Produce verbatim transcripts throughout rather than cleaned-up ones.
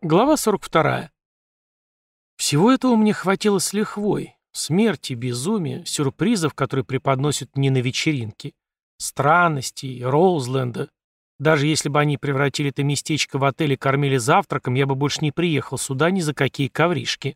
Глава сорок вторая. Всего этого мне хватило с лихвой. Смерти, безумия, сюрпризов, которые преподносят мне на вечеринке, странностей, Роузленда. Даже если бы они превратили это местечко в отель и кормили завтраком, я бы больше не приехал сюда ни за какие ковришки.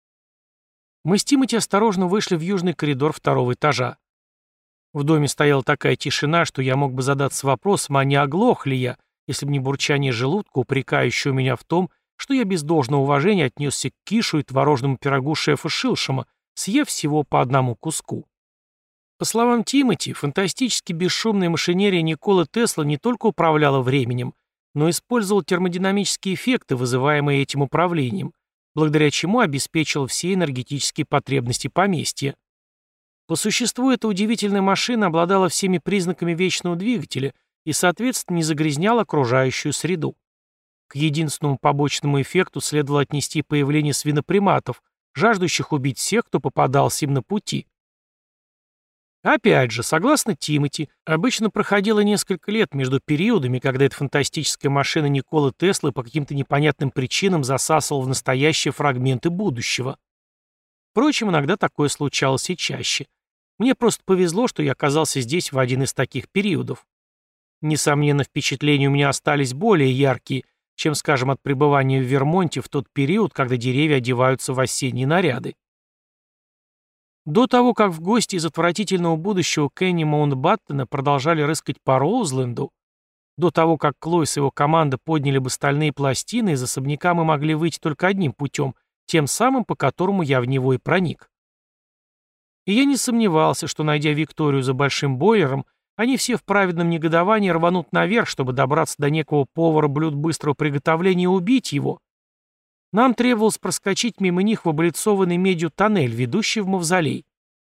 Мы с Тимоти осторожно вышли в южный коридор второго этажа. В доме стояла такая тишина, что я мог бы задаться вопросом, а не оглох ли я, если бы не бурчание желудка, упрекающего меня в том, что я без должного уважения отнесся к кишу и творожному пирогу шефа Шилшема, съев всего по одному куску. По словам Тимоти, фантастически бесшумная машинерия Николы Тесла не только управляла временем, но использовала термодинамические эффекты, вызываемые этим управлением, благодаря чему обеспечивала все энергетические потребности поместья. По существу эта удивительная машина обладала всеми признаками вечного двигателя и, соответственно, не загрязняла окружающую среду. К единственному побочному эффекту следовало отнести появление свиноприматов, жаждущих убить всех, кто попадался им на пути. Опять же, согласно Тимоти, обычно проходило несколько лет между периодами, когда эта фантастическая машина Николы Теслы по каким-то непонятным причинам засасывала в настоящие фрагменты будущего. Впрочем, иногда такое случалось и чаще. Мне просто повезло, что я оказался здесь в один из таких периодов. Несомненно, впечатления у меня остались более яркие, чем, скажем, от пребывания в Вермонте в тот период, когда деревья одеваются в осенние наряды. До того, как в гости из отвратительного будущего Кенни Маунтбаттена продолжали рыскать по Роузленду, до того, как Клойс и его команда подняли бы стальные пластины, из особняка мы могли выйти только одним путем, тем самым, по которому я в него и проник. И я не сомневался, что, найдя Викторию за большим бойлером, они все в праведном негодовании рванут наверх, чтобы добраться до некого повара блюд быстрого приготовления и убить его. Нам требовалось проскочить мимо них в облицованный медью тоннель, ведущий в мавзолей.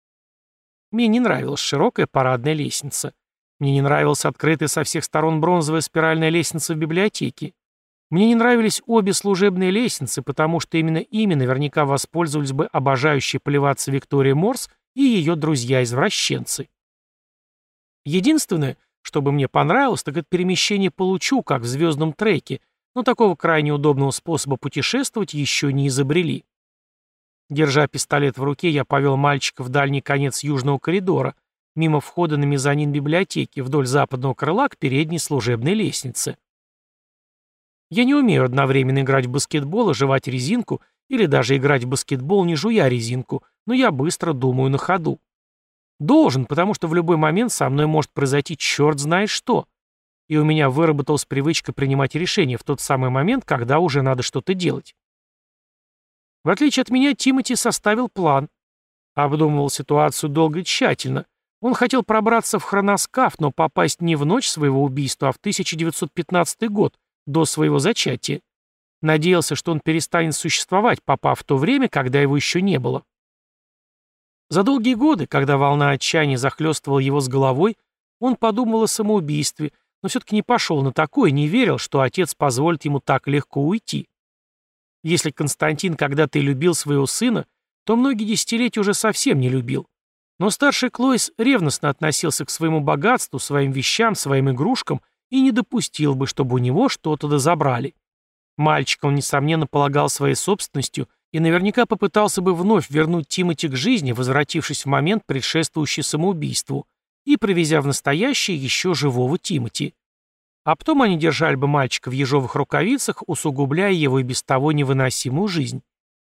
Мне не нравилась широкая парадная лестница. Мне не нравилась открытая со всех сторон бронзовая спиральная лестница в библиотеке. Мне не нравились обе служебные лестницы, потому что именно ими наверняка воспользовались бы обожающие поливаться Виктория Морс и ее друзья-извращенцы. Единственное, что бы мне понравилось, так это перемещение по лучу, как в звездном треке, но такого крайне удобного способа путешествовать еще не изобрели. Держа пистолет в руке, я повел мальчика в дальний конец южного коридора, мимо входа на мезонин библиотеки, вдоль западного крыла к передней служебной лестнице. Я не умею одновременно играть в баскетбол и жевать резинку, или даже играть в баскетбол, не жуя резинку, но я быстро думаю на ходу. Должен, потому что в любой момент со мной может произойти черт знает что. И у меня выработалась привычка принимать решения в тот самый момент, когда уже надо что-то делать. В отличие от меня, Тимоти составил план. Обдумывал ситуацию долго и тщательно. Он хотел пробраться в хроноскаф, но попасть не в ночь своего убийства, а в тысяча девятьсот пятнадцатый год, до своего зачатия. Надеялся, что он перестанет существовать, попав в то время, когда его еще не было. За долгие годы, когда волна отчаяния захлестывала его с головой, он подумал о самоубийстве, но все-таки не пошел на такое, не верил, что отец позволит ему так легко уйти. Если Константин когда-то и любил своего сына, то многие десятилетия уже совсем не любил. Но старший Клойс ревностно относился к своему богатству, своим вещам, своим игрушкам и не допустил бы, чтобы у него что-то дозабрали. Мальчика он, несомненно, полагал своей собственностью и наверняка попытался бы вновь вернуть Тимоти к жизни, возвратившись в момент, предшествующий самоубийству, и привезя в настоящее еще живого Тимоти. А потом они держали бы мальчика в ежовых рукавицах, усугубляя его и без того невыносимую жизнь.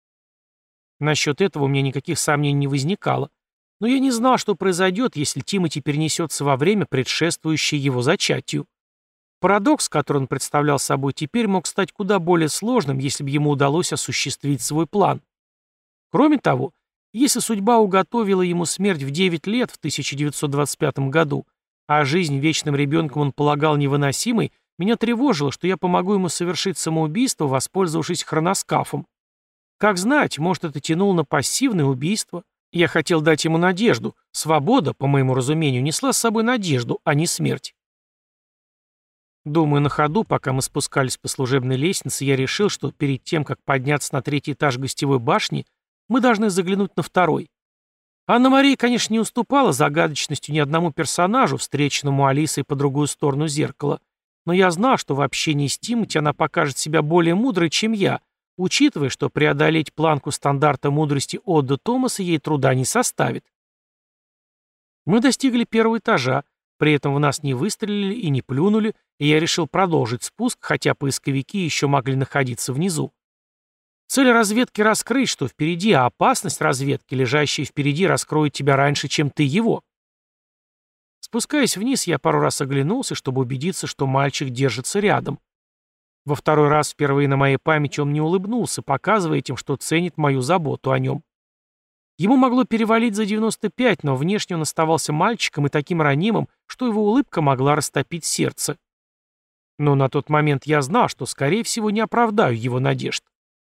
Насчет этого у меня никаких сомнений не возникало, но я не знал, что произойдет, если Тимоти перенесется во время, предшествующее его зачатию. Парадокс, который он представлял собой теперь, мог стать куда более сложным, если бы ему удалось осуществить свой план. Кроме того, если судьба уготовила ему смерть в девять лет в тысяча девятьсот двадцать пятом году, а жизнь вечным ребенком он полагал невыносимой, меня тревожило, что я помогу ему совершить самоубийство, воспользовавшись хроноскафом. Как знать, может, это тянуло на пассивное убийство. Я хотел дать ему надежду. Свобода, по моему разумению, несла с собой надежду, а не смерть. Думаю, на ходу, пока мы спускались по служебной лестнице, я решил, что перед тем, как подняться на третий этаж гостевой башни, мы должны заглянуть на второй. Анна-Мария, конечно, не уступала загадочностью ни одному персонажу, встреченному Алисой по другую сторону зеркала, но я знал, что в общении с Тимоти она покажет себя более мудрой, чем я, учитывая, что преодолеть планку стандарта мудрости Отда Томаса ей труда не составит. Мы достигли первого этажа, при этом в нас не выстрелили и не плюнули, и я решил продолжить спуск, хотя поисковики еще могли находиться внизу. Цель разведки — раскрыть, что впереди, а опасность разведки, лежащая впереди, раскроет тебя раньше, чем ты его. Спускаясь вниз, я пару раз оглянулся, чтобы убедиться, что мальчик держится рядом. Во второй раз впервые на моей памяти он мне улыбнулся, показывая этим, что ценит мою заботу о нем. Ему могло перевалить за девяносто пять, но внешне он оставался мальчиком и таким ранимым, что его улыбка могла растопить сердце. Но на тот момент я знал, что, скорее всего, не оправдаю его надежд.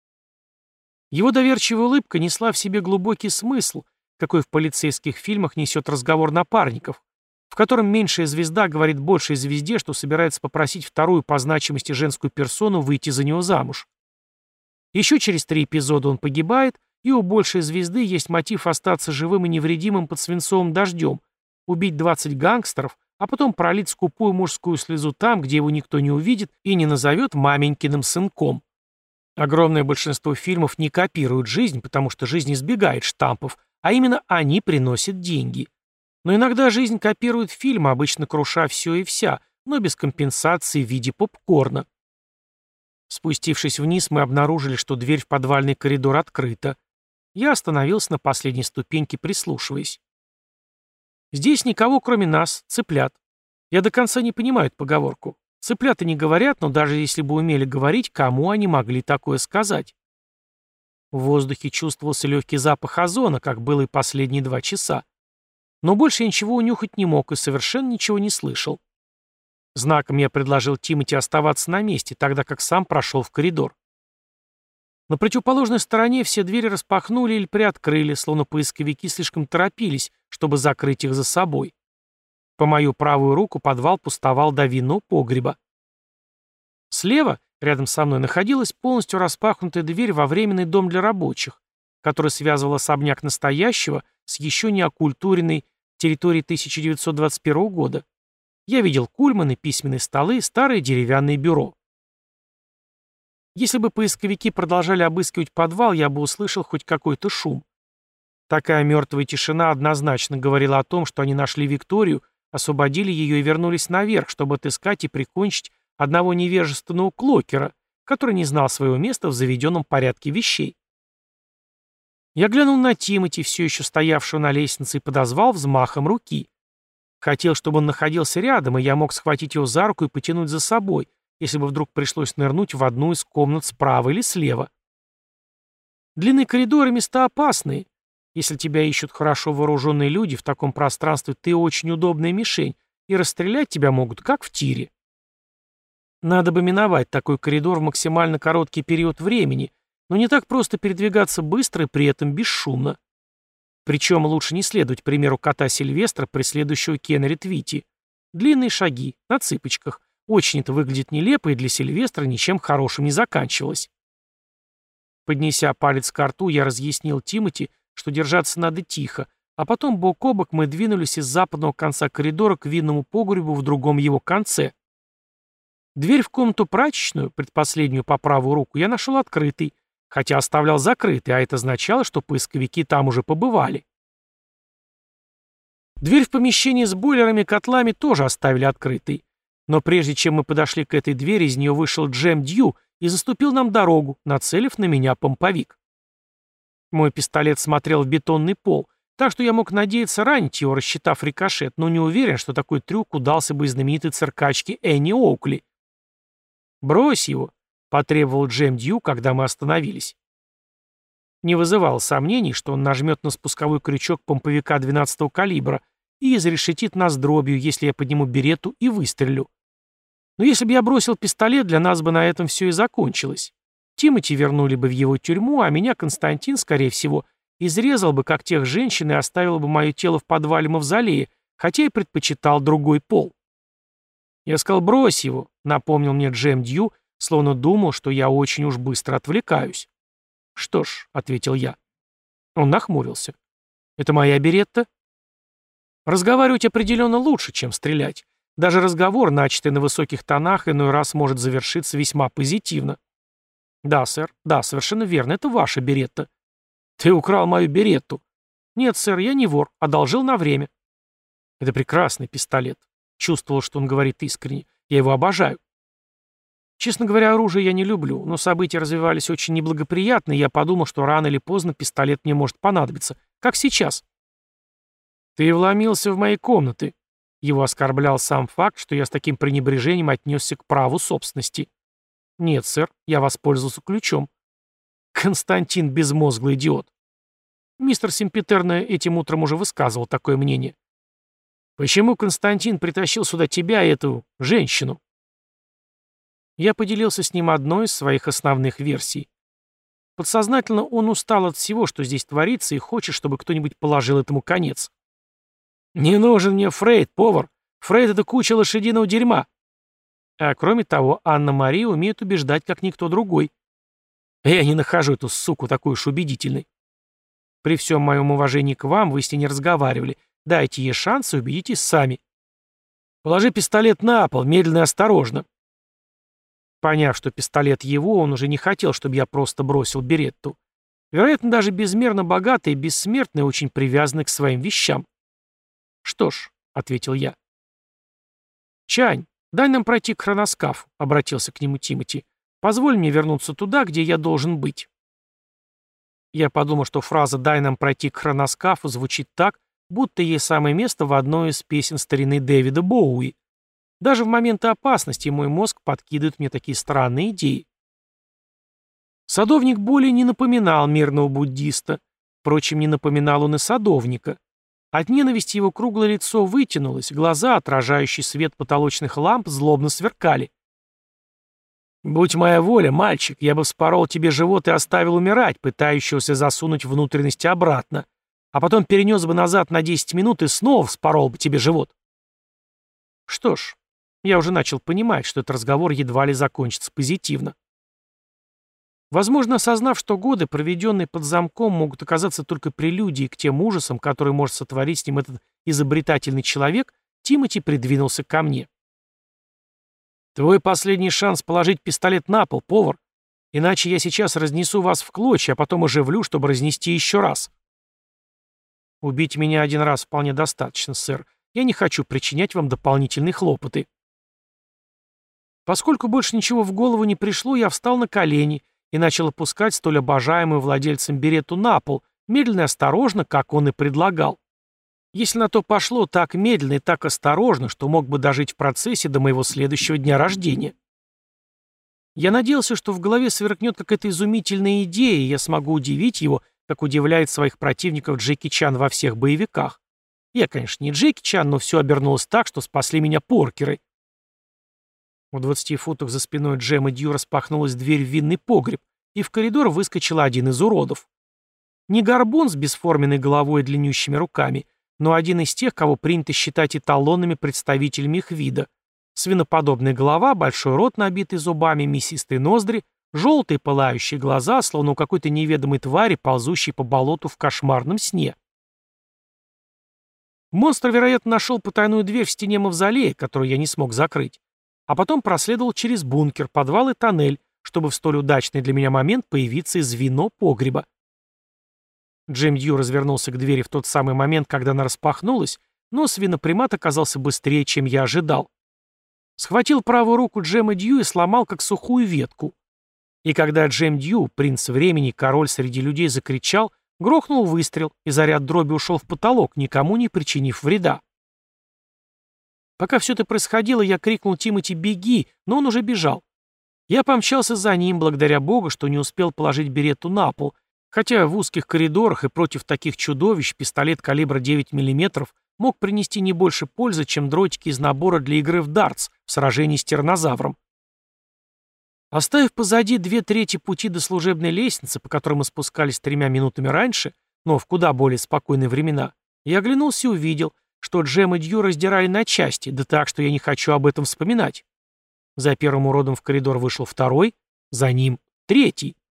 Его доверчивая улыбка несла в себе глубокий смысл, какой в полицейских фильмах несет разговор напарников, в котором меньшая звезда говорит большей звезде, что собирается попросить вторую по значимости женскую персону выйти за него замуж. Еще через три эпизода он погибает, и у большей звезды есть мотив остаться живым и невредимым под свинцовым дождем, убить двадцать гангстеров, а потом пролить скупую мужскую слезу там, где его никто не увидит и не назовет маменькиным сынком. Огромное большинство фильмов не копируют жизнь, потому что жизнь избегает штампов, а именно они приносят деньги. Но иногда жизнь копирует фильм, обычно круша все и вся, но без компенсации в виде попкорна. Спустившись вниз, мы обнаружили, что дверь в подвальный коридор открыта. Я остановился на последней ступеньке, прислушиваясь. Здесь никого, кроме нас, цыплят. Я до конца не понимаю эту поговорку. Цыплята не говорят, но даже если бы умели говорить, кому они могли такое сказать? В воздухе чувствовался легкий запах озона, как было и последние два часа. Но больше я ничего унюхать не мог и совершенно ничего не слышал. Знаком я предложил Тимоти оставаться на месте, тогда как сам прошел в коридор. На противоположной стороне все двери распахнули или приоткрыли, словно поисковики слишком торопились, чтобы закрыть их за собой. По мою правую руку подвал пустовал до винного погреба. Слева, рядом со мной, находилась полностью распахнутая дверь во временный дом для рабочих, который связывал особняк настоящего с еще не окультуренной территорией тысяча девятьсот двадцать первого года. Я видел кульманы, письменные столы, старое деревянное бюро. Если бы поисковики продолжали обыскивать подвал, я бы услышал хоть какой-то шум. Такая мертвая тишина однозначно говорила о том, что они нашли Викторию, освободили ее и вернулись наверх, чтобы отыскать и прикончить одного невежественного клокера, который не знал своего места в заведенном порядке вещей. Я глянул на Тимоти, все еще стоявшего на лестнице, и подозвал взмахом руки. Хотел, чтобы он находился рядом, и я мог схватить его за руку и потянуть за собой, если бы вдруг пришлось нырнуть в одну из комнат справа или слева. Длинные коридоры — места опасные. Если тебя ищут хорошо вооруженные люди, в таком пространстве ты очень удобная мишень, и расстрелять тебя могут, как в тире. Надо бы миновать такой коридор в максимально короткий период времени, но не так просто передвигаться быстро и при этом бесшумно. Причем лучше не следовать примеру кота Сильвестра, преследующего Кеннери Твити. Длинные шаги, на цыпочках. Очень это выглядит нелепо, и для Сильвестра ничем хорошим не заканчивалось. Поднеся палец к рту, я разъяснил Тимоти, что держаться надо тихо, а потом бок о бок мы двинулись из западного конца коридора к винному погребу в другом его конце. Дверь в комнату прачечную, предпоследнюю по правую руку, я нашел открытой, хотя оставлял закрытой, а это означало, что поисковики там уже побывали. Дверь в помещение с бойлерами и котлами тоже оставили открытой. Но прежде чем мы подошли к этой двери, из нее вышел Джем Дью и заступил нам дорогу, нацелив на меня помповик. Мой пистолет смотрел в бетонный пол, так что я мог надеяться ранить его, рассчитав рикошет, но не уверен, что такой трюк удался бы знаменитой циркачке Энни Оукли. «Брось его», — потребовал Джем Дью, когда мы остановились. Не вызывало сомнений, что он нажмет на спусковой крючок помповика двенадцатого калибра и изрешетит нас дробью, если я подниму беретту и выстрелю. Но если бы я бросил пистолет, для нас бы на этом все и закончилось. Тимоти вернули бы в его тюрьму, а меня Константин, скорее всего, изрезал бы, как тех женщин, и оставил бы мое тело в подвале мавзолея, хотя и предпочитал другой пол. Я сказал: «Брось его», — напомнил мне Джем Дью, словно думал, что я очень уж быстро отвлекаюсь. «Что ж», — ответил я. Он нахмурился. «Это моя беретта?» Разговаривать определенно лучше, чем стрелять. Даже разговор, начатый на высоких тонах, иной раз может завершиться весьма позитивно. «Да, сэр, да, совершенно верно, это ваша беретта». «Ты украл мою беретту». «Нет, сэр, я не вор, одолжил на время». «Это прекрасный пистолет». Чувствовал, что он говорит искренне. «Я его обожаю». Честно говоря, оружие я не люблю, но события развивались очень неблагоприятно, и я подумал, что рано или поздно пистолет мне может понадобиться. Как сейчас. «Ты вломился в мои комнаты». Его оскорблял сам факт, что я с таким пренебрежением отнесся к праву собственности. «Нет, сэр, я воспользовался ключом». Константин — безмозглый идиот. Мистер Семпетерно этим утром уже высказывал такое мнение. «Почему Константин притащил сюда тебя, эту женщину?» Я поделился с ним одной из своих основных версий. Подсознательно он устал от всего, что здесь творится, и хочет, чтобы кто-нибудь положил этому конец. «Не нужен мне Фрейд, повар. Фрейд — это куча лошадиного дерьма». А кроме того, Анна-Мария умеет убеждать, как никто другой. Я не нахожу эту суку такой уж убедительной. При всем моем уважении к вам вы с ней не разговаривали. Дайте ей шанс и убедитесь сами. Положи пистолет на пол, медленно и осторожно. Поняв, что пистолет его, он уже не хотел, чтобы я просто бросил беретту. Вероятно, даже безмерно богатый и бессмертный, очень привязанный к своим вещам. «Что ж», — ответил я. «Чань, дай нам пройти к хроноскафу», — обратился к нему Тимоти. «Позволь мне вернуться туда, где я должен быть». Я подумал, что фраза «дай нам пройти к хроноскафу» звучит так, будто ей самое место в одной из песен старины Дэвида Боуи. Даже в моменты опасности мой мозг подкидывает мне такие странные идеи. Садовник более не напоминал мирного буддиста. Впрочем, не напоминал он и садовника. От ненависти его круглое лицо вытянулось, глаза, отражающие свет потолочных ламп, злобно сверкали. «Будь моя воля, мальчик, я бы вспорол тебе живот и оставил умирать, пытающегося засунуть внутренности обратно, а потом перенес бы назад на десять минут и снова вспорол бы тебе живот». Что ж, я уже начал понимать, что этот разговор едва ли закончится позитивно. Возможно, осознав, что годы, проведенные под замком, могут оказаться только прелюдией к тем ужасам, которые может сотворить с ним этот изобретательный человек, Тимоти придвинулся ко мне. «Твой последний шанс положить пистолет на пол, повар, иначе я сейчас разнесу вас в клочья, а потом оживлю, чтобы разнести еще раз». «Убить меня один раз вполне достаточно, сэр. Я не хочу причинять вам дополнительные хлопоты». Поскольку больше ничего в голову не пришло, я встал на колени и начал опускать столь обожаемую владельцем беретту на пол, медленно и осторожно, как он и предлагал. Если на то пошло, так медленно и так осторожно, что мог бы дожить в процессе до моего следующего дня рождения. Я надеялся, что в голове сверкнет какая-то изумительная идея, и я смогу удивить его, как удивляет своих противников Джеки Чан во всех боевиках. Я, конечно, не Джеки Чан, но все обернулось так, что спасли меня поркеры. В двадцати футах за спиной Джема Дью распахнулась дверь в винный погреб, и в коридор выскочил один из уродов. Не горбун с бесформенной головой и длиннющими руками, но один из тех, кого принято считать эталонными представителями их вида. Свиноподобная голова, большой рот, набитый зубами, мясистые ноздри, желтые пылающие глаза, словно у какой-то неведомой твари, ползущей по болоту в кошмарном сне. Монстр, вероятно, нашел потайную дверь в стене мавзолея, которую я не смог закрыть, а потом проследовал через бункер, подвал и тоннель, чтобы в столь удачный для меня момент появиться из вино погреба. Джем Дью развернулся к двери в тот самый момент, когда она распахнулась, но свинопримат оказался быстрее, чем я ожидал. Схватил правую руку Джема Дью и сломал, как сухую ветку. И когда Джем Дью, принц времени, король среди людей, закричал, грохнул выстрел, и заряд дроби ушел в потолок, никому не причинив вреда. Пока все это происходило, я крикнул Тимоти «беги», но он уже бежал. Я помчался за ним, благодаря Богу, что не успел положить беретту на пол, хотя в узких коридорах и против таких чудовищ пистолет калибра девять миллиметров мог принести не больше пользы, чем дротики из набора для игры в дартс в сражении с тираннозавром. Оставив позади две трети пути до служебной лестницы, по которой мы спускались тремя минутами раньше, но в куда более спокойные времена, я оглянулся и увидел, что Джем и Дью раздирали на части, да так, что я не хочу об этом вспоминать. За первым уродом в коридор вышел второй, за ним третий.